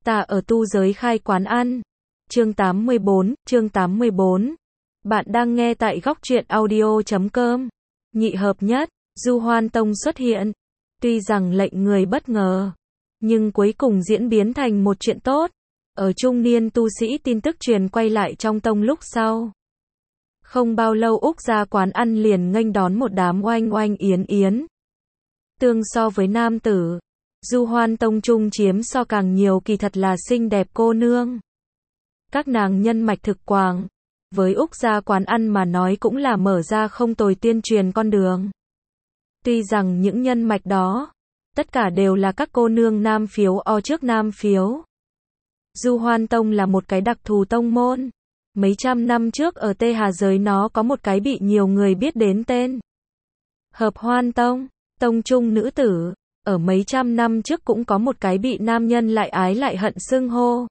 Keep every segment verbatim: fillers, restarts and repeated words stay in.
Ta ở tu giới khai quán ăn. Chương tám mươi bốn, chương tám mươi bốn. Bạn đang nghe tại góc truyện audio chấm com. Nhị hợp nhất, Du Hoan Tông xuất hiện. Tuy rằng lệnh người bất ngờ, nhưng cuối cùng diễn biến thành một chuyện tốt. Ở trung niên tu sĩ tin tức truyền quay lại trong tông lúc sau. Không bao lâu Úc gia quán ăn liền nghênh đón một đám oanh oanh yến yến. Tương so với nam tử, Du Hoan Tông trung chiếm so càng nhiều kỳ thật là xinh đẹp cô nương. Các nàng nhân mạch thực quảng, với Úc gia quán ăn mà nói cũng là mở ra không tồi tuyên truyền con đường. Tuy rằng những nhân mạch đó, tất cả đều là các cô nương nam phiếu o trước nam phiếu. Du Hoan Tông là một cái đặc thù tông môn. Mấy trăm năm trước ở Tê Hà giới nó có một cái bị nhiều người biết đến tên. Hợp Hoan Tông, tông trung nữ tử. Ở mấy trăm năm trước cũng có một cái bị nam nhân lại ái lại hận xưng hô.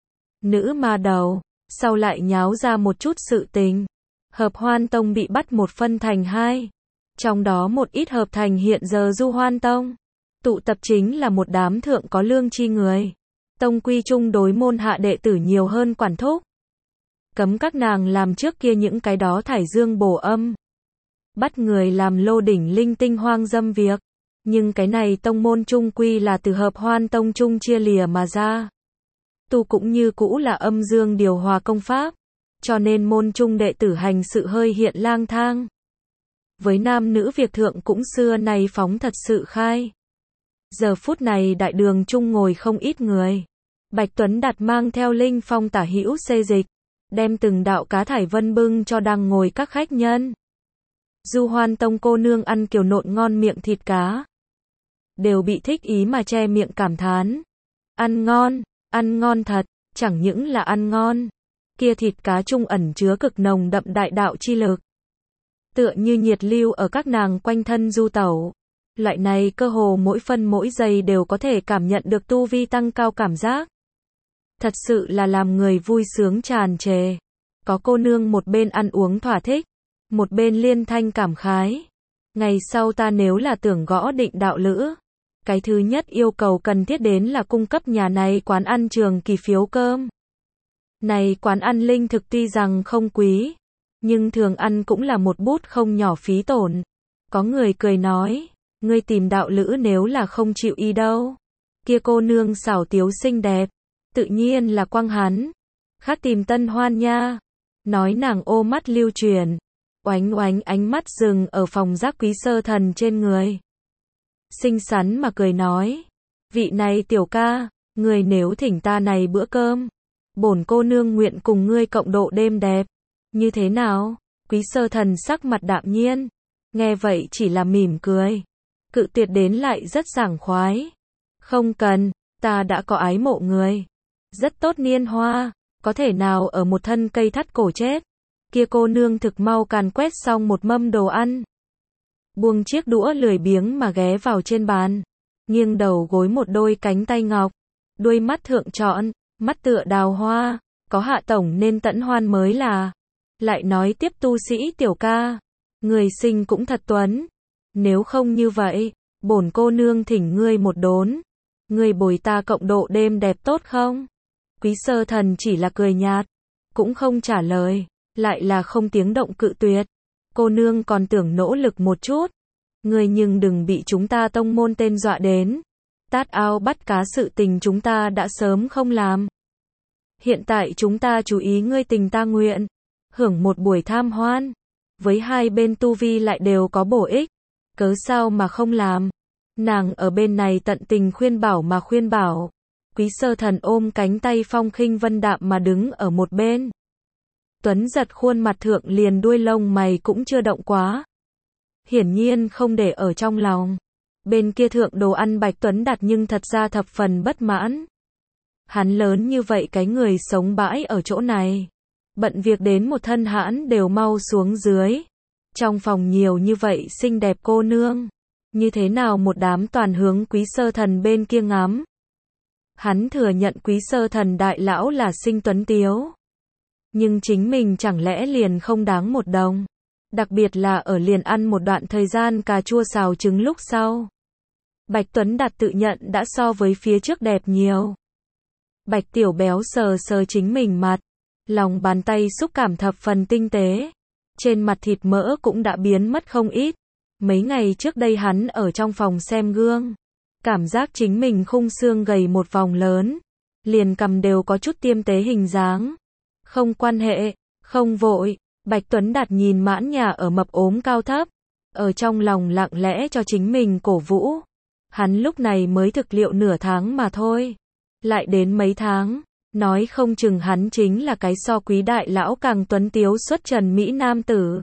Nữ ma đầu, sau lại nháo ra một chút sự tình. Hợp Hoan Tông bị bắt một phân thành hai. Trong đó một ít hợp thành hiện giờ Du Hoan Tông. Tụ tập chính là một đám thượng có lương chi người. Tông quy chung đối môn hạ đệ tử nhiều hơn quản thúc. Cấm các nàng làm trước kia những cái đó thải dương bổ âm. Bắt người làm lô đỉnh linh tinh hoang dâm việc. Nhưng cái này tông môn trung quy là từ Hợp Hoan Tông trung chia lìa mà ra. Tu cũng như cũ là âm dương điều hòa công pháp. Cho nên môn trung đệ tử hành sự hơi hiện lang thang. Với nam nữ việc thượng cũng xưa nay phóng thật sự khai. Giờ phút này đại đường trung ngồi không ít người. Bạch Tuấn Đạt mang theo Linh Phong tả hữu xê dịch. Đem từng đạo cá thải vân bưng cho đang ngồi các khách nhân. Du Hoan Tông cô nương ăn kiểu nộn ngon miệng thịt cá. Đều bị thích ý mà che miệng cảm thán. Ăn ngon, ăn ngon thật, chẳng những là ăn ngon. Kia thịt cá trung ẩn chứa cực nồng đậm đại đạo chi lực. Tựa như nhiệt lưu ở các nàng quanh thân du tẩu. Loại này cơ hồ mỗi phân mỗi giây đều có thể cảm nhận được tu vi tăng cao cảm giác. Thật sự là làm người vui sướng tràn trề. Có cô nương một bên ăn uống thỏa thích, một bên liên thanh cảm khái. Ngày sau ta nếu là tưởng gõ định đạo lữ, cái thứ nhất yêu cầu cần thiết đến là cung cấp nhà này quán ăn trường kỳ phiếu cơm. Này quán ăn linh thực tuy rằng không quý, nhưng thường ăn cũng là một bút không nhỏ phí tổn. Có người cười nói, ngươi tìm đạo lữ nếu là không chịu y đâu. Kia cô nương xảo tiếu xinh đẹp, tự nhiên là quang hắn. Khác tìm tân hoan nha. Nói nàng ô mắt lưu truyền. Oánh oánh ánh mắt dừng ở phòng giác Quý Sơ Thần trên người. Xinh xắn mà cười nói. Vị này tiểu ca, người nếu thỉnh ta này bữa cơm. Bổn cô nương nguyện cùng ngươi cộng độ đêm đẹp. Như thế nào? Quý Sơ Thần sắc mặt đạm nhiên. Nghe vậy chỉ là mỉm cười. Cự tuyệt đến lại rất sảng khoái. Không cần, ta đã có ái mộ người. Rất tốt niên hoa, có thể nào ở một thân cây thắt cổ chết. Kia cô nương thực mau càn quét xong một mâm đồ ăn. Buông chiếc đũa lười biếng mà ghé vào trên bàn. Nghiêng đầu gối một đôi cánh tay ngọc. Đuôi mắt thượng trọn, mắt tựa đào hoa. Có hạ tổng nên tẫn hoan mới là. Lại nói tiếp tu sĩ tiểu ca. Người sinh cũng thật tuấn. Nếu không như vậy, bổn cô nương thỉnh ngươi một đốn. Ngươi bồi ta cộng độ đêm đẹp tốt không? Quý Sơ Thần chỉ là cười nhạt. Cũng không trả lời. Lại là không tiếng động cự tuyệt. Cô nương còn tưởng nỗ lực một chút. Ngươi nhưng đừng bị chúng ta tông môn tên dọa đến. Tát ao bắt cá sự tình chúng ta đã sớm không làm. Hiện tại chúng ta chú ý ngươi tình ta nguyện. Hưởng một buổi tham hoan. Với hai bên tu vi lại đều có bổ ích. Cớ sao mà không làm. Nàng ở bên này tận tình khuyên bảo mà khuyên bảo. Quý Sơ Thần ôm cánh tay phong khinh vân đạm mà đứng ở một bên. Tuấn giật khuôn mặt thượng liền đuôi lông mày cũng chưa động quá. Hiển nhiên không để ở trong lòng. Bên kia thượng đồ ăn Bạch Tuấn Đạt nhưng thật ra thập phần bất mãn. Hắn lớn như vậy cái người sống bãi ở chỗ này. Bận việc đến một thân hãn đều mau xuống dưới. Trong phòng nhiều như vậy xinh đẹp cô nương. Như thế nào một đám toàn hướng Quý Sơ Thần bên kia ngắm. Hắn thừa nhận Quý Sơ Thần đại lão là xinh tuấn tiếu. Nhưng chính mình chẳng lẽ liền không đáng một đồng. Đặc biệt là ở liền ăn một đoạn thời gian cà chua xào trứng lúc sau. Bạch Tuấn Đạt tự nhận đã so với phía trước đẹp nhiều. Bạch Tiểu Béo sờ sờ chính mình mặt, lòng bàn tay xúc cảm thập phần tinh tế. Trên mặt thịt mỡ cũng đã biến mất không ít. Mấy ngày trước đây hắn ở trong phòng xem gương, cảm giác chính mình khung xương gầy một vòng lớn, liền cằm đều có chút tiêm tế hình dáng. Không quan hệ, không vội. Bạch Tuấn Đạt nhìn Mãn Nhà ở mập ốm cao thấp, ở trong lòng lặng lẽ cho chính mình cổ vũ. Hắn lúc này mới thực liệu nửa tháng mà thôi. Lại đến mấy tháng, nói không chừng hắn chính là cái so Quý đại lão càng tuấn tiếu xuất trần mỹ nam tử.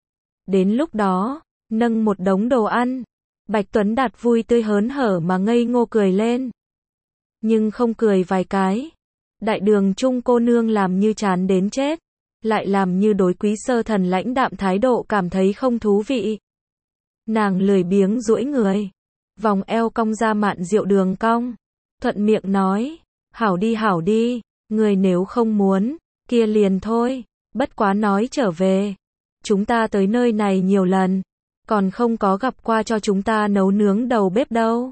Đến lúc đó, nâng một đống đồ ăn, Bạch Tuấn Đạt vui tươi hớn hở mà ngây ngô cười lên. Nhưng không cười vài cái, Đại Đường Trung cô nương làm như chán đến chết, lại làm như đối Quý Sơ Thần lãnh đạm thái độ cảm thấy không thú vị. Nàng lười biếng duỗi người, vòng eo cong ra mạn rượu đường cong, thuận miệng nói, hảo đi hảo đi, người nếu không muốn, kia liền thôi, bất quá nói trở về. Chúng ta tới nơi này nhiều lần, còn không có gặp qua cho chúng ta nấu nướng đầu bếp đâu.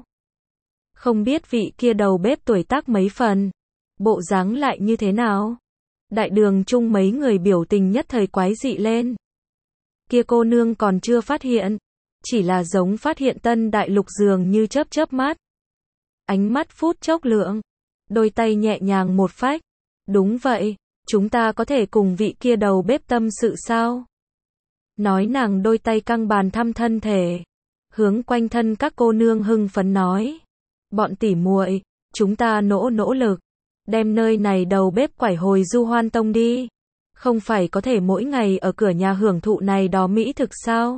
Không biết vị kia đầu bếp tuổi tác mấy phần, bộ dáng lại như thế nào? Đại Đường Trung mấy người biểu tình nhất thời quái dị lên. Kia cô nương còn chưa phát hiện, chỉ là giống phát hiện tân đại lục dường như chớp chớp mắt. Ánh mắt phút chốc lượng, đôi tay nhẹ nhàng một phách. Đúng vậy, chúng ta có thể cùng vị kia đầu bếp tâm sự sao? Nói nàng đôi tay căng bàn thăm thân thể, hướng quanh thân các cô nương hưng phấn nói. Bọn tỉ muội, chúng ta nỗ nỗ lực, đem nơi này đầu bếp quải hồi Du Hoan Tông đi. Không phải có thể mỗi ngày ở cửa nhà hưởng thụ này đó mỹ thực sao?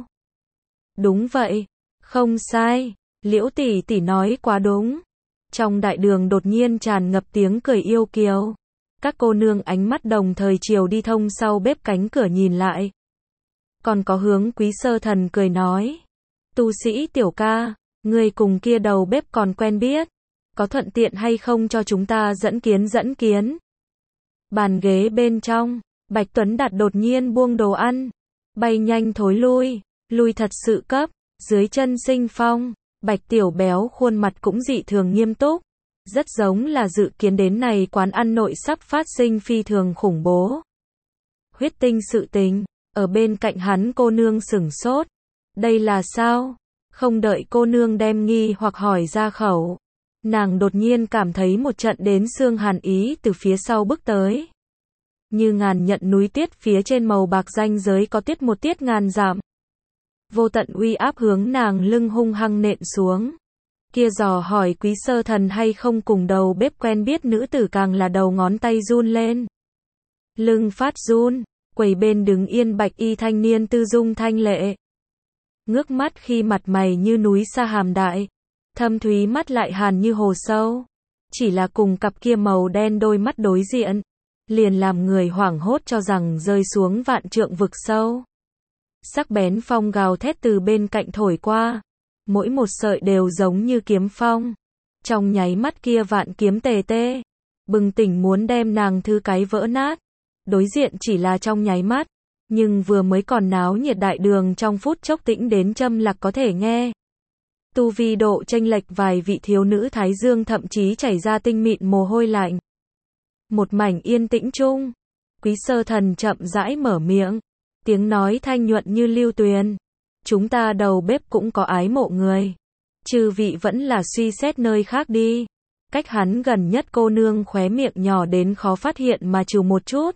Đúng vậy, không sai, Liễu tỷ tỷ nói quá đúng. Trong đại đường đột nhiên tràn ngập tiếng cười yêu kiều. Các cô nương ánh mắt đồng thời chiều đi thông sau bếp cánh cửa nhìn lại. Còn có hướng Quý Sơ Thần cười nói. Tu sĩ tiểu ca, người cùng kia đầu bếp còn quen biết. Có thuận tiện hay không cho chúng ta dẫn kiến dẫn kiến. Bàn ghế bên trong, Bạch Tuấn Đạt đột nhiên buông đồ ăn. Bay nhanh thối lui, lui thật sự cấp, dưới chân sinh phong. Bạch Tiểu Béo khuôn mặt cũng dị thường nghiêm túc. Rất giống là dự kiến đến này quán ăn nội sắp phát sinh phi thường khủng bố. Huyết tinh sự tình, ở bên cạnh hắn cô nương sửng sốt. Đây là sao? Không đợi cô nương đem nghi hoặc hỏi ra khẩu. Nàng đột nhiên cảm thấy một trận đến xương hàn ý từ phía sau bước tới. Như ngàn nhận núi tiết phía trên màu bạc ranh giới có tiết một tiết ngàn giảm. Vô tận uy áp hướng nàng lưng hung hăng nện xuống. Kia dò hỏi Quý Sơ Thần hay không cùng đầu bếp quen biết nữ tử càng là đầu ngón tay run lên. Lưng phát run, quầy bên đứng yên bạch y thanh niên tư dung thanh lệ. Ngước mắt khi mặt mày như núi sa hàm đại, thâm thúy mắt lại hàn như hồ sâu. Chỉ là cùng cặp kia màu đen đôi mắt đối diện, liền làm người hoảng hốt cho rằng rơi xuống vạn trượng vực sâu. Sắc bén phong gào thét từ bên cạnh thổi qua, mỗi một sợi đều giống như kiếm phong. Trong nháy mắt kia vạn kiếm tề tê, bừng tỉnh muốn đem nàng thư cái vỡ nát. Đối diện chỉ là trong nháy mắt, nhưng vừa mới còn náo nhiệt đại đường trong phút chốc tĩnh đến châm lạc có thể nghe. Tu vi độ chênh lệch vài vị thiếu nữ thái dương thậm chí chảy ra tinh mịn mồ hôi lạnh. Một mảnh yên tĩnh chung, Quý Sơ Thần chậm rãi mở miệng, tiếng nói thanh nhuận như lưu tuyền. Chúng ta đầu bếp cũng có ái mộ người. Chư vị vẫn là suy xét nơi khác đi. Cách hắn gần nhất cô nương khóe miệng nhỏ đến khó phát hiện mà trừ một chút.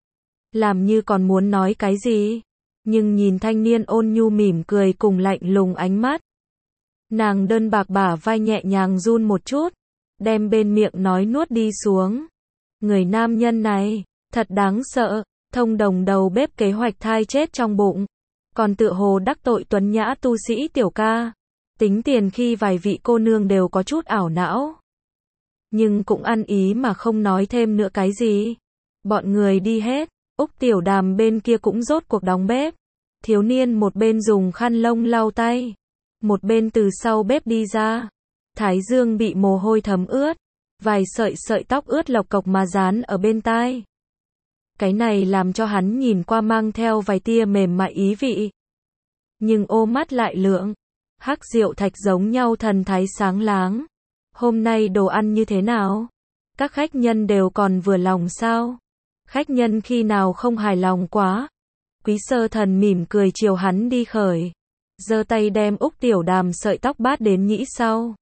Làm như còn muốn nói cái gì. Nhưng nhìn thanh niên ôn nhu mỉm cười cùng lạnh lùng ánh mắt. Nàng đơn bạc bả vai nhẹ nhàng run một chút. Đem bên miệng nói nuốt đi xuống. Người nam nhân này, thật đáng sợ. Thông đồng đầu bếp kế hoạch thai chết trong bụng. Còn tựa hồ đắc tội tuấn nhã tu sĩ tiểu ca. Tính tiền khi vài vị cô nương đều có chút ảo não. Nhưng cũng ăn ý mà không nói thêm nữa cái gì. Bọn người đi hết. Úc Tiểu Đàm bên kia cũng rốt cuộc đóng bếp. Thiếu niên một bên dùng khăn lông lau tay. Một bên từ sau bếp đi ra. Thái dương bị mồ hôi thấm ướt. Vài sợi sợi tóc ướt lộc cộc mà dán ở bên tai. Cái này làm cho hắn nhìn qua mang theo vài tia mềm mại ý vị. Nhưng ô mắt lại lượng. Hắc diệu thạch giống nhau thần thái sáng láng. Hôm nay đồ ăn như thế nào? Các khách nhân đều còn vừa lòng sao? Khách nhân khi nào không hài lòng quá? Quý Sơ Thần mỉm cười chiều hắn đi khởi, giơ tay đem Úc Tiểu Đàm sợi tóc bát đến nhĩ sau.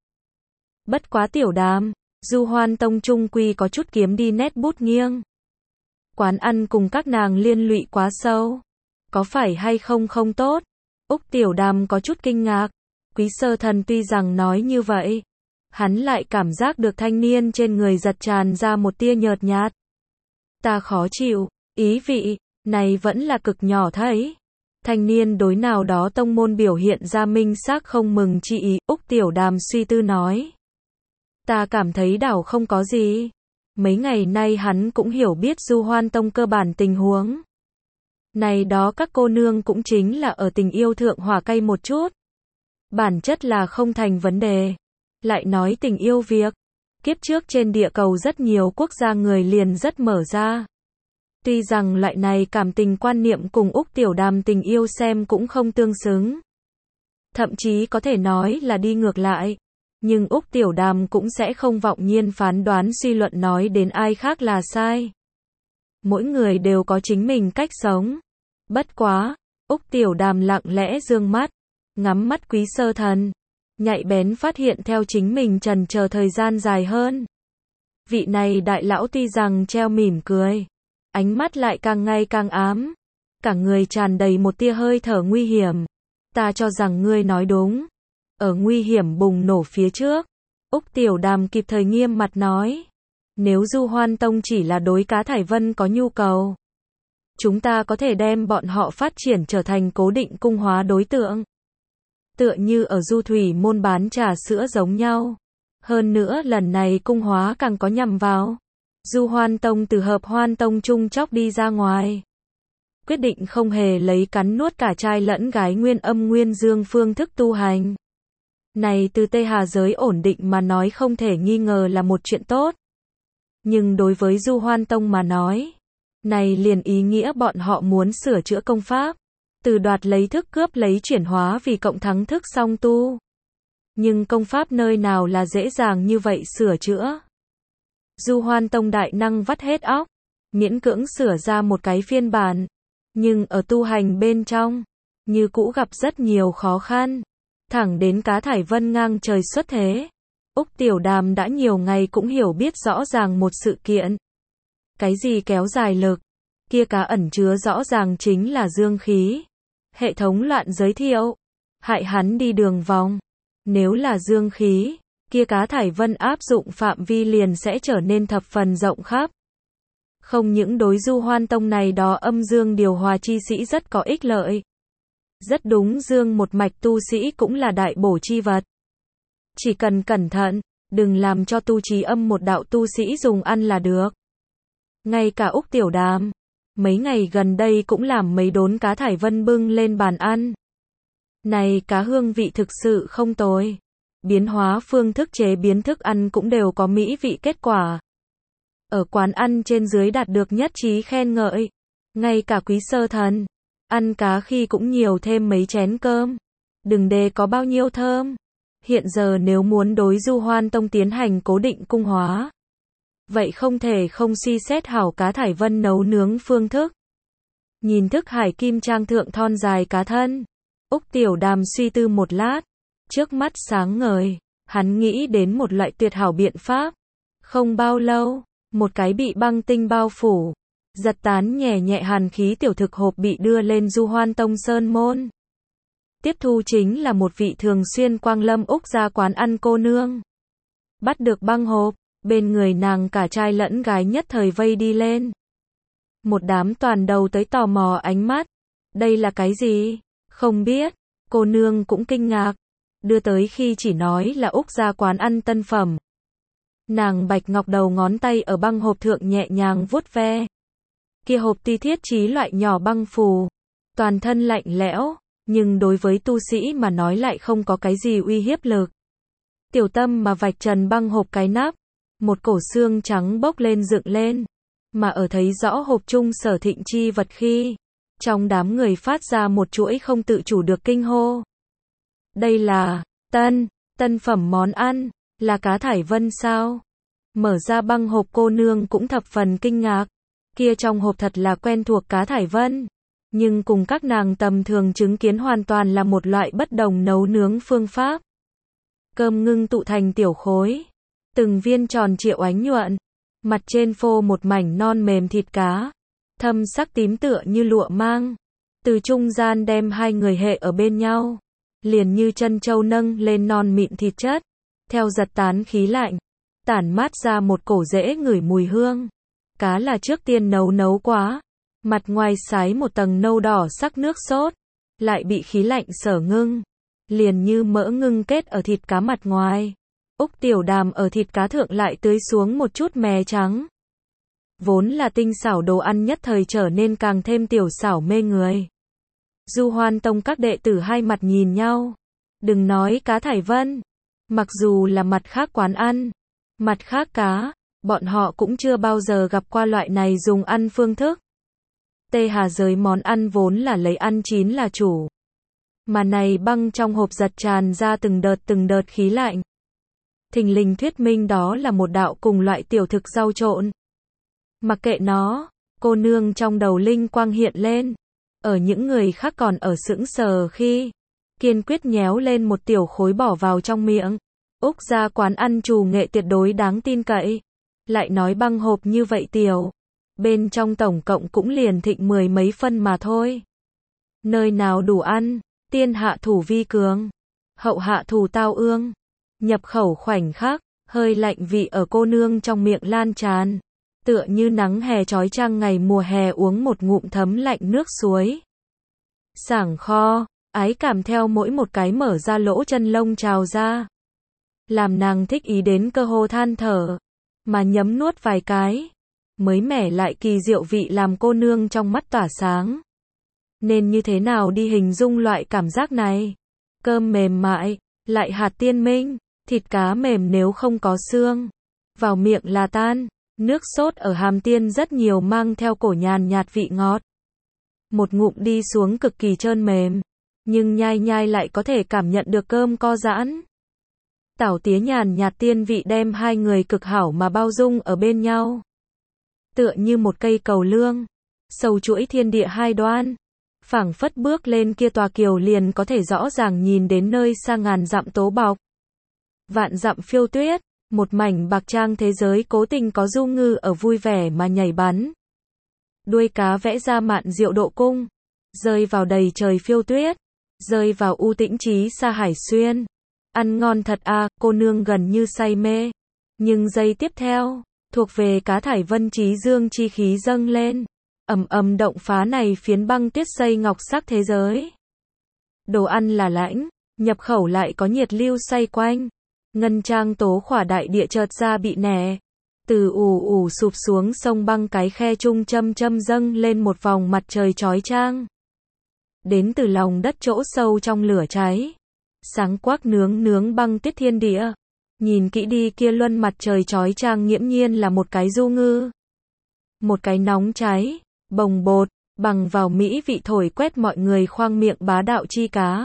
Bất quá Tiểu Đàm, Du Hoan Tông trung quy có chút kiếm đi nét bút nghiêng. Quán ăn cùng các nàng liên lụy quá sâu, có phải hay không không tốt? Úc Tiểu Đàm có chút kinh ngạc. Quý Sơ Thần tuy rằng nói như vậy, hắn lại cảm giác được thanh niên trên người giật tràn ra một tia nhợt nhạt. Ta khó chịu, ý vị này vẫn là cực nhỏ thấy. Thanh niên đối nào đó tông môn biểu hiện ra minh xác không mừng chi ý. Úc Tiểu Đàm suy tư nói, ta cảm thấy đảo không có gì. Mấy ngày nay hắn cũng hiểu biết Du Hoan Tông cơ bản tình huống. Này đó các cô nương cũng chính là ở tình yêu thượng hỏa cay một chút. Bản chất là không thành vấn đề. Lại nói tình yêu việc, kiếp trước trên địa cầu rất nhiều quốc gia người liền rất mở ra. Tuy rằng loại này cảm tình quan niệm cùng Úc Tiểu Đàm tình yêu xem cũng không tương xứng. Thậm chí có thể nói là đi ngược lại. Nhưng Úc Tiểu Đàm cũng sẽ không vọng nhiên phán đoán suy luận nói đến ai khác là sai. Mỗi người đều có chính mình cách sống. Bất quá, Úc Tiểu Đàm lặng lẽ dương mắt, ngắm mắt Quý Sơ Thần, nhạy bén phát hiện theo chính mình trần chờ thời gian dài hơn. Vị này đại lão tuy rằng treo mỉm cười, ánh mắt lại càng ngày càng ám, cả người tràn đầy một tia hơi thở nguy hiểm. Ta cho rằng ngươi nói đúng. Ở nguy hiểm bùng nổ phía trước, Úc Tiểu Đàm kịp thời nghiêm mặt nói, nếu Du Hoan Tông chỉ là đối Cá Thải Vân có nhu cầu, chúng ta có thể đem bọn họ phát triển trở thành cố định cung hóa đối tượng. Tựa như ở Du Thủy môn bán trà sữa giống nhau. Hơn nữa lần này cung hóa càng có nhằm vào Du Hoan Tông từ Hợp Hoan Tông chung chóc đi ra ngoài. Quyết định không hề lấy cắn nuốt cả trai lẫn gái nguyên âm nguyên dương phương thức tu hành. Này từ Tây Hà giới ổn định mà nói không thể nghi ngờ là một chuyện tốt. Nhưng đối với Du Hoan Tông mà nói, này liền ý nghĩa bọn họ muốn sửa chữa công pháp, từ đoạt lấy thức cướp lấy chuyển hóa vì cộng thắng thức song tu. Nhưng công pháp nơi nào là dễ dàng như vậy sửa chữa. Du Hoan Tông đại năng vắt hết óc, miễn cưỡng sửa ra một cái phiên bản. Nhưng ở tu hành bên trong, như cũ gặp rất nhiều khó khăn. Thẳng đến Cá Thải Vân ngang trời xuất thế, Úc Tiểu Đàm đã nhiều ngày cũng hiểu biết rõ ràng một sự kiện. Cái gì kéo dài lực? Kia cá ẩn chứa rõ ràng chính là dương khí. Hệ thống loạn giới thiệu, hại hắn đi đường vòng. Nếu là dương khí, kia Cá Thải Vân áp dụng phạm vi liền sẽ trở nên thập phần rộng khắp. Không những đối Du Hoan Tông này đó âm dương điều hòa chi sĩ rất có ích lợi. Rất đúng dương một mạch tu sĩ cũng là đại bổ chi vật. Chỉ cần cẩn thận, đừng làm cho tu trí âm một đạo tu sĩ dùng ăn là được. Ngay cả Úc Tiểu Đàm, mấy ngày gần đây cũng làm mấy đốn Cá Thải Vân bưng lên bàn ăn. Này cá hương vị thực sự không tồi. Biến hóa phương thức chế biến thức ăn cũng đều có mỹ vị kết quả. Ở quán ăn trên dưới đạt được nhất trí khen ngợi. Ngay cả Quý Sơ Thần, ăn cá khi cũng nhiều thêm mấy chén cơm. Đừng đề có bao nhiêu thơm. Hiện giờ nếu muốn đối Du Hoan Tông tiến hành cố định cung hóa, vậy không thể không suy xét hảo Cá Thải Vân nấu nướng phương thức. Nhìn thức hải kim trang thượng thon dài cá thân, Úc Tiểu Đàm suy tư một lát, trước mắt sáng ngời, hắn nghĩ đến một loại tuyệt hảo biện pháp. Không bao lâu, một cái bị băng tinh bao phủ, giật tán nhẹ nhẹ hàn khí tiểu thực hộp bị đưa lên Du Hoan Tông sơn môn. Tiếp thu chính là một vị thường xuyên quang lâm Úc ra quán ăn cô nương. Bắt được băng hộp, bên người nàng cả trai lẫn gái nhất thời vây đi lên. Một đám toàn đầu tới tò mò ánh mắt. Đây là cái gì? Không biết. Cô nương cũng kinh ngạc. Đưa tới khi chỉ nói là Úc ra quán ăn tân phẩm. Nàng bạch ngọc đầu ngón tay ở băng hộp thượng nhẹ nhàng vuốt ve. Kia hộp ti thiết trí loại nhỏ băng phù. Toàn thân lạnh lẽo, nhưng đối với tu sĩ mà nói lại không có cái gì uy hiếp lực. Tiểu tâm mà vạch trần băng hộp cái nắp. Một cổ xương trắng bốc lên dựng lên. Mà ở thấy rõ hộp chung sở thịnh chi vật khi, trong đám người phát ra một chuỗi không tự chủ được kinh hô. Đây là tân, tân phẩm món ăn, là Cá Thải Vân sao? Mở ra băng hộp cô nương cũng thập phần kinh ngạc. Kia trong hộp thật là quen thuộc cá thải vân. Nhưng cùng các nàng tầm thường chứng kiến hoàn toàn là một loại bất đồng nấu nướng phương pháp. Cơm ngưng tụ thành tiểu khối. Từng viên tròn trịa ánh nhuận. Mặt trên phô một mảnh non mềm thịt cá. Thâm sắc tím tựa như lụa mang. Từ trung gian đem hai người hệ ở bên nhau. Liền như chân châu nâng lên non mịn thịt chất. Theo giật tán khí lạnh. Tản mát ra một cổ rễ ngửi mùi hương. Cá là trước tiên nấu nấu quá. Mặt ngoài sái một tầng nâu đỏ sắc nước sốt. Lại bị khí lạnh sở ngưng. Liền như mỡ ngưng kết ở thịt cá mặt ngoài. Úc tiểu đàm ở thịt cá thượng lại tưới xuống một chút mè trắng. Vốn là tinh xảo đồ ăn nhất thời trở nên càng thêm tiểu xảo mê người. Du Hoan Tông các đệ tử hai mặt nhìn nhau. Đừng nói cá thải vân. Mặc dù là mặt khác quán ăn. Mặt khác cá. Bọn họ cũng chưa bao giờ gặp qua loại này dùng ăn phương thức. Tê Hà giới món ăn vốn là lấy ăn chín là chủ. Mà này băng trong hộp giật tràn ra từng đợt từng đợt khí lạnh. Thình lình thuyết minh đó là một đạo cùng loại tiểu thực rau trộn. Mặc kệ nó, cô nương trong đầu linh quang hiện lên. Ở những người khác còn ở sững sờ khi, kiên quyết nhéo lên một tiểu khối bỏ vào trong miệng. Úc ra quán ăn trù nghệ tuyệt đối đáng tin cậy. Lại nói băng hộp như vậy tiểu. Bên trong tổng cộng cũng liền thịnh mười mấy phân mà thôi. Nơi nào đủ ăn, tiên hạ thủ vi cường. Hậu hạ thủ tao ương. Nhập khẩu khoảnh khắc, hơi lạnh vị ở cô nương trong miệng lan tràn. Tựa như nắng hè chói chang ngày mùa hè uống một ngụm thấm lạnh nước suối. Sảng kho, ái cảm theo mỗi một cái mở ra lỗ chân lông trào ra. Làm nàng thích ý đến cơ hồ than thở. Mà nhấm nuốt vài cái. Mới mẻ lại kỳ diệu vị làm cô nương trong mắt tỏa sáng. Nên như thế nào đi hình dung loại cảm giác này? Cơm mềm mại, lại hạt tiên minh, thịt cá mềm nếu không có xương. Vào miệng là tan, nước sốt ở hàm tiên rất nhiều mang theo cổ nhàn nhạt vị ngọt. Một ngụm đi xuống cực kỳ trơn mềm, nhưng nhai nhai lại có thể cảm nhận được cơm co giãn. Tảo tía nhàn nhạt tiên vị đem hai người cực hảo mà bao dung ở bên nhau. Tựa như một cây cầu lương, sầu chuỗi thiên địa hai đoan. Phảng phất bước lên kia tòa kiều liền có thể rõ ràng nhìn đến nơi xa ngàn dặm tố bọc. Vạn dặm phiêu tuyết, một mảnh bạc trang thế giới cố tình có du ngư ở vui vẻ mà nhảy bắn. Đuôi cá vẽ ra mạn diệu độ cung, rơi vào đầy trời phiêu tuyết, rơi vào u tĩnh trí xa hải xuyên. Ăn ngon thật a, à, cô nương gần như say mê. Nhưng giây tiếp theo, thuộc về cá thải vân trí dương chi khí dâng lên. Ầm ầm động phá này phiến băng tuyết xây ngọc sắc thế giới. Đồ ăn là lãnh, nhập khẩu lại có nhiệt lưu xoay quanh. Ngân trang tố khỏa đại địa chợt ra bị nẻ. Từ ù ù sụp xuống sông băng cái khe trung châm châm dâng lên một vòng mặt trời chói chang. Đến từ lòng đất chỗ sâu trong lửa cháy. Sáng quắc nướng nướng băng tuyết thiên địa. Nhìn kỹ đi kia luân mặt trời chói chang nghiễm nhiên là một cái du ngư. Một cái nóng cháy, bồng bột, bằng vào mỹ vị thổi quét mọi người khoang miệng bá đạo chi cá.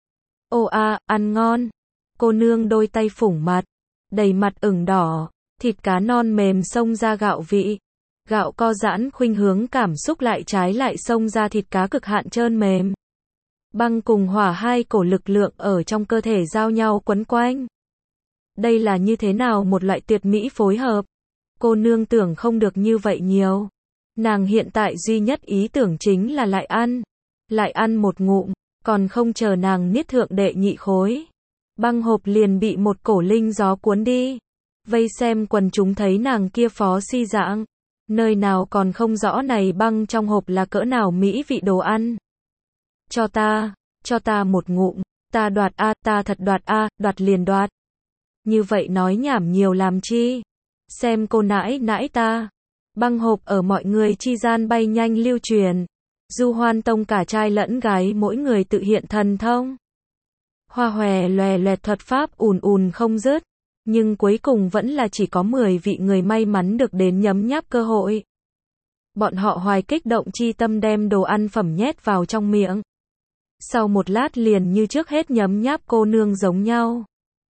Ô a, ăn ngon. Cô nương đôi tay phủng mặt, đầy mặt ửng đỏ, thịt cá non mềm xông ra gạo vị. Gạo co giãn khuynh hướng cảm xúc lại trái lại xông ra thịt cá cực hạn trơn mềm. Băng cùng hỏa hai cổ lực lượng ở trong cơ thể giao nhau quấn quanh. Đây là như thế nào một loại tuyệt mỹ phối hợp? Cô nương tưởng không được như vậy nhiều. Nàng hiện tại duy nhất ý tưởng chính là lại ăn. Lại ăn một ngụm, còn không chờ nàng niết thượng đệ nhị khối. Băng hộp liền bị một cổ linh gió cuốn đi. Vây xem quần chúng thấy nàng kia phó si dạng. Nơi nào còn không rõ này băng trong hộp là cỡ nào mỹ vị đồ ăn. Cho ta, cho ta một ngụm, ta đoạt a, ta thật đoạt a, đoạt liền đoạt. Như vậy nói nhảm nhiều làm chi? Xem cô nãi nãi ta. Băng hộp ở mọi người chi gian bay nhanh lưu truyền. Du Hoan Tông cả trai lẫn gái mỗi người tự hiện thần thông. Hoa hòe lòe loẹt thuật pháp ùn ùn không dứt. Nhưng cuối cùng vẫn là chỉ có mười vị người may mắn được đến nhấm nháp cơ hội. Bọn họ hoài kích động chi tâm đem đồ ăn phẩm nhét vào trong miệng. Sau một lát liền như trước hết nhấm nháp cô nương giống nhau.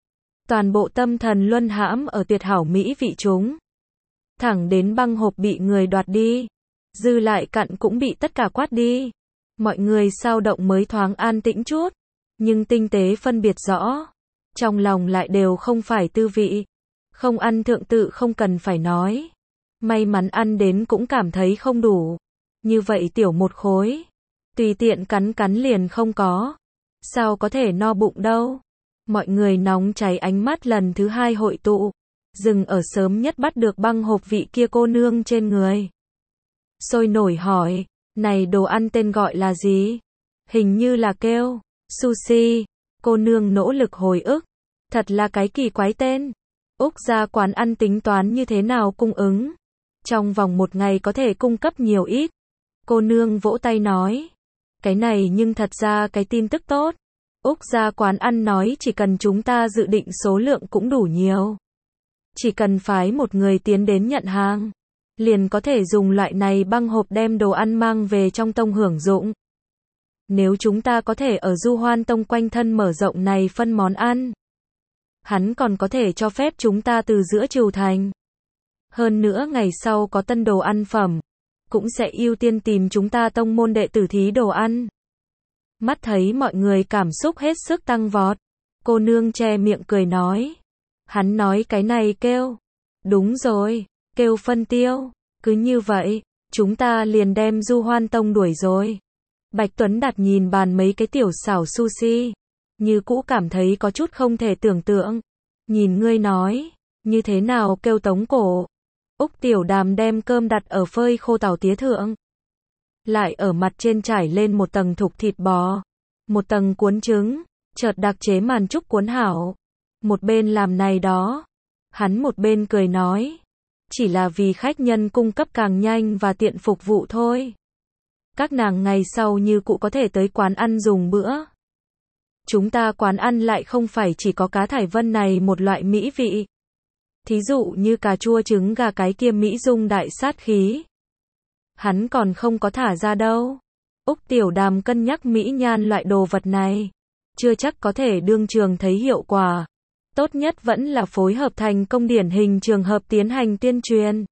Toàn bộ tâm thần luân hãm ở tuyệt hảo mỹ vị chúng. Thẳng đến băng hộp bị người đoạt đi. Dư lại cặn cũng bị tất cả quát đi. Mọi người sao động mới thoáng an tĩnh chút. Nhưng tinh tế phân biệt rõ. Trong lòng lại đều không phải tư vị. Không ăn thượng tự không cần phải nói. May mắn ăn đến cũng cảm thấy không đủ. Như vậy tiểu một khối. Tùy tiện cắn cắn liền không có. Sao có thể no bụng đâu. Mọi người nóng cháy ánh mắt lần thứ hai hội tụ. Dừng ở sớm nhất bắt được băng hộp vị kia cô nương trên người. Sôi nổi hỏi. Này đồ ăn tên gọi là gì? Hình như là kêu sushi. Cô nương nỗ lực hồi ức. Thật là cái kỳ quái tên. Úc ra quán ăn tính toán như thế nào cung ứng. Trong vòng một ngày có thể cung cấp nhiều ít. Cô nương vỗ tay nói. Cái này nhưng thật ra cái tin tức tốt. Úc ra quán ăn nói chỉ cần chúng ta dự định số lượng cũng đủ nhiều. Chỉ cần phái một người tiến đến nhận hàng. Liền có thể dùng loại này băng hộp đem đồ ăn mang về trong tông hưởng dụng. Nếu chúng ta có thể ở Du Hoan Tông quanh thân mở rộng này phân món ăn. Hắn còn có thể cho phép chúng ta từ giữa triều thành. Hơn nữa ngày sau có tân đồ ăn phẩm. Cũng sẽ ưu tiên tìm chúng ta tông môn đệ tử thí đồ ăn. Mắt thấy mọi người cảm xúc hết sức tăng vọt. Cô nương che miệng cười nói. Hắn nói cái này kêu. Đúng rồi, kêu phân tiêu. Cứ như vậy, chúng ta liền đem Du Hoan Tông đuổi rồi. Bạch Tuấn Đạt nhìn bàn mấy cái tiểu xảo sushi. Như cũ cảm thấy có chút không thể tưởng tượng. Nhìn ngươi nói, như thế nào kêu tống cổ. Úc Tiểu Đàm đem cơm đặt ở phơi khô tàu tía thượng. Lại ở mặt trên trải lên một tầng thục thịt bò. Một tầng cuốn trứng, chợt đặc chế màn trúc cuốn hảo. Một bên làm này đó. Hắn một bên cười nói. Chỉ là vì khách nhân cung cấp càng nhanh và tiện phục vụ thôi. Các nàng ngày sau như cụ có thể tới quán ăn dùng bữa. Chúng ta quán ăn lại không phải chỉ có cá thải vân này một loại mỹ vị. Thí dụ như cà chua trứng gà cái kia mỹ dung đại sát khí. Hắn còn không có thả ra đâu. Úc Tiểu Đàm cân nhắc mỹ nhan loại đồ vật này. Chưa chắc có thể đương trường thấy hiệu quả. Tốt nhất vẫn là phối hợp thành công điển hình trường hợp tiến hành tuyên truyền.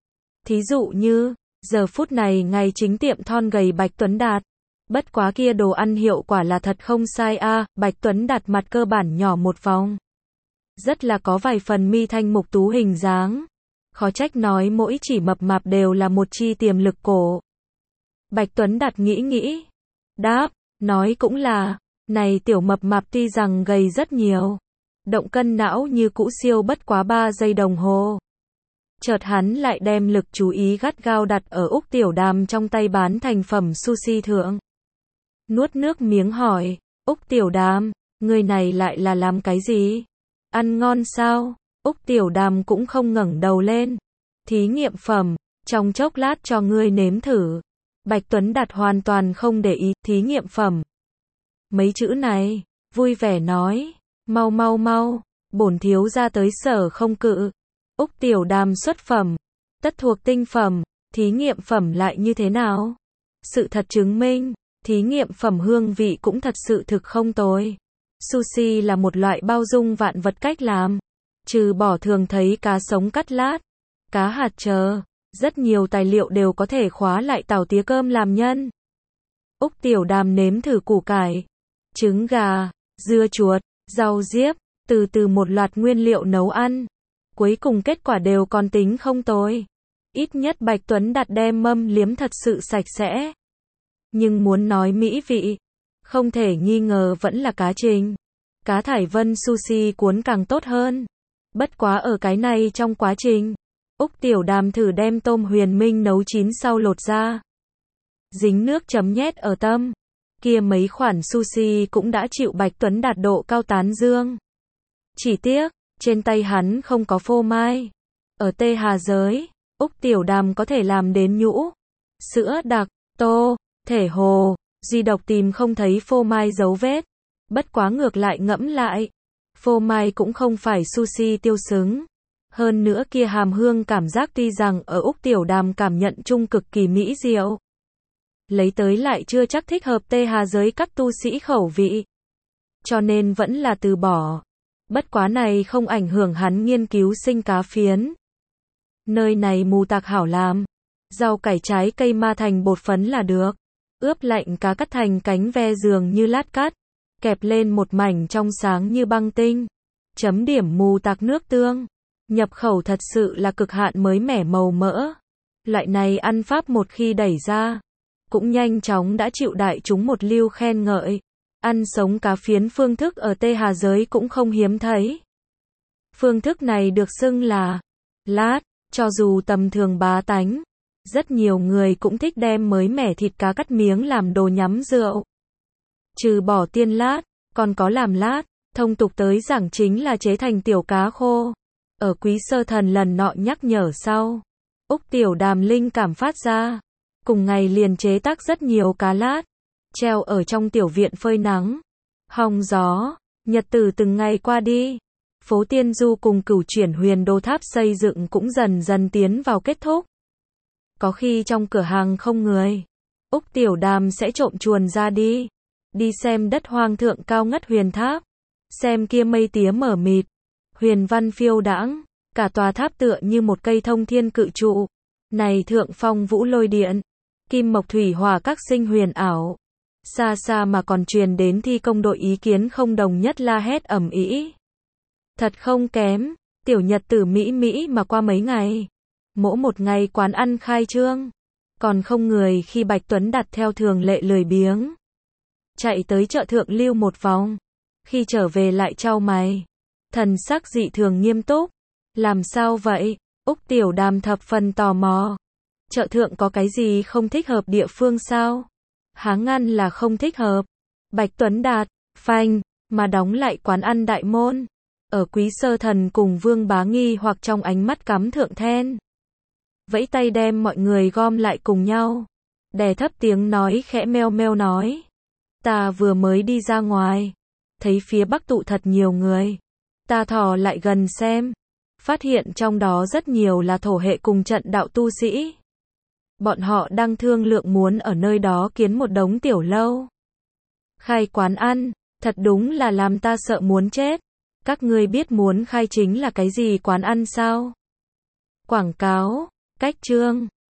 Thí dụ như, giờ phút này ngày chính tiệm thon gầy Bạch Tuấn Đạt. Bất quá kia đồ ăn hiệu quả là thật không sai a. À, Bạch Tuấn Đạt mặt cơ bản nhỏ một vòng. Rất là có vài phần mi thanh mục tú hình dáng. Khó trách nói mỗi chỉ mập mạp đều là một chi tiềm lực cổ. Bạch Tuấn Đạt nghĩ nghĩ. Đáp, nói cũng là, này tiểu mập mạp tuy rằng gầy rất nhiều. Động cân não như cũ siêu bất quá ba giây đồng hồ. Chợt hắn lại đem lực chú ý gắt gao đặt ở Úc Tiểu Đàm trong tay bán thành phẩm sushi thượng. Nuốt nước miếng hỏi, Úc Tiểu Đàm, người này lại là làm cái gì? Ăn ngon sao? Úc Tiểu Đàm cũng không ngẩng đầu lên. Thí nghiệm phẩm, trong chốc lát cho ngươi nếm thử. Bạch Tuấn Đạt hoàn toàn không để ý, thí nghiệm phẩm. Mấy chữ này, vui vẻ nói, mau mau mau, bổn thiếu ra tới sở không cự. Úc Tiểu Đàm xuất phẩm, tất thuộc tinh phẩm, thí nghiệm phẩm lại như thế nào? Sự thật chứng minh, thí nghiệm phẩm hương vị cũng thật sự thực không tồi. Sushi là một loại bao dung vạn vật cách làm. Trừ bỏ thường thấy cá sống cắt lát, cá hạt chờ, rất nhiều tài liệu đều có thể khóa lại tàu tía cơm làm nhân. Úc Tiểu Đàm nếm thử củ cải, trứng gà, dưa chuột, rau diếp, từ từ một loạt nguyên liệu nấu ăn. Cuối cùng kết quả đều còn tính không tồi. Ít nhất Bạch Tuấn Đạt đem mâm liếm thật sự sạch sẽ. Nhưng muốn nói mỹ vị, không thể nghi ngờ vẫn là cá trình. Cá thải vân sushi cuốn càng tốt hơn. Bất quá ở cái này trong quá trình, Úc Tiểu Đàm thử đem tôm huyền minh nấu chín sau lột ra. Dính nước chấm nhét ở tâm. Kia mấy khoản sushi cũng đã chịu Bạch Tuấn Đạt độ cao tán dương. Chỉ tiếc, trên tay hắn không có phô mai. Ở Tê Hà giới, Úc Tiểu Đàm có thể làm đến nhũ, sữa đặc, tô, thể hồ, duy độc tìm không thấy phô mai dấu vết. Bất quá ngược lại ngẫm lại, phô mai cũng không phải sushi tiêu xứng. Hơn nữa kia hàm hương cảm giác tuy rằng ở Úc Tiểu Đàm cảm nhận chung cực kỳ mỹ diệu. Lấy tới lại chưa chắc thích hợp Tê Hà giới các tu sĩ khẩu vị. Cho nên vẫn là từ bỏ. Bất quá này không ảnh hưởng hắn nghiên cứu sinh cá phiến. Nơi này mù tạc hảo làm. Rau cải trái cây ma thành bột phấn là được. Ướp lạnh cá cắt thành cánh ve dường như lát cắt. Kẹp lên một mảnh trong sáng như băng tinh. Chấm điểm mù tạc nước tương. Nhập khẩu thật sự là cực hạn mới mẻ màu mỡ. Loại này ăn pháp một khi đẩy ra, cũng nhanh chóng đã chịu đại chúng một lưu khen ngợi. Ăn sống cá phiến phương thức ở Tây Hà giới cũng không hiếm thấy. Phương thức này được xưng là lát, cho dù tầm thường bá tánh. Rất nhiều người cũng thích đem mới mẻ thịt cá cắt miếng làm đồ nhắm rượu. Trừ bỏ tiên lát, còn có làm lát, thông tục tới giảng chính là chế thành tiểu cá khô. Ở Quý Sơ Thần lần nọ nhắc nhở sau, Úc Tiểu Đàm linh cảm phát ra. Cùng ngày liền chế tác rất nhiều cá lát, treo ở trong tiểu viện phơi nắng, hong gió. Nhật tử từng ngày qua đi, phố Tiên Du cùng Cửu Chuyển Huyền Đô Tháp xây dựng cũng dần dần tiến vào kết thúc. Có khi trong cửa hàng không người, Úc Tiểu Đàm sẽ trộm chuồn ra đi, đi xem đất hoang thượng cao ngất huyền tháp, xem kia mây tía mờ mịt, huyền văn phiêu đãng, cả tòa tháp tựa như một cây thông thiên cự trụ. Này thượng phong vũ lôi điện, kim mộc thủy hỏa các sinh huyền ảo. Xa xa mà còn truyền đến thi công đội ý kiến không đồng nhất la hét ầm ĩ. Thật không kém, tiểu nhật tử mỹ mỹ mà qua mấy ngày. Mỗi một ngày quán ăn khai trương, còn không người khi Bạch Tuấn đặt theo thường lệ lười biếng. Chạy tới chợ thượng lưu một vòng, khi trở về lại chau mày. Thần sắc dị thường nghiêm túc. Làm sao vậy? Úc Tiểu Đàm thập phần tò mò. Chợ thượng có cái gì không thích hợp địa phương sao? Há ngăn là không thích hợp. Bạch Tuấn Đạt, phanh, mà đóng lại quán ăn đại môn. Ở Quý Sơ Thần cùng Vương Bá nghi hoặc trong ánh mắt cắm thượng then. Vẫy tay đem mọi người gom lại cùng nhau. Đè thấp tiếng nói khẽ meo meo nói. Ta vừa mới đi ra ngoài. Thấy phía bắc tụ thật nhiều người. Ta thò lại gần xem. Phát hiện trong đó rất nhiều là thổ hệ cùng trận đạo tu sĩ. Bọn họ đang thương lượng muốn ở nơi đó kiến một đống tiểu lâu. Khai quán ăn, thật đúng là làm ta sợ muốn chết. Các ngươi biết muốn khai chính là cái gì quán ăn sao? Quảng cáo, cách chương.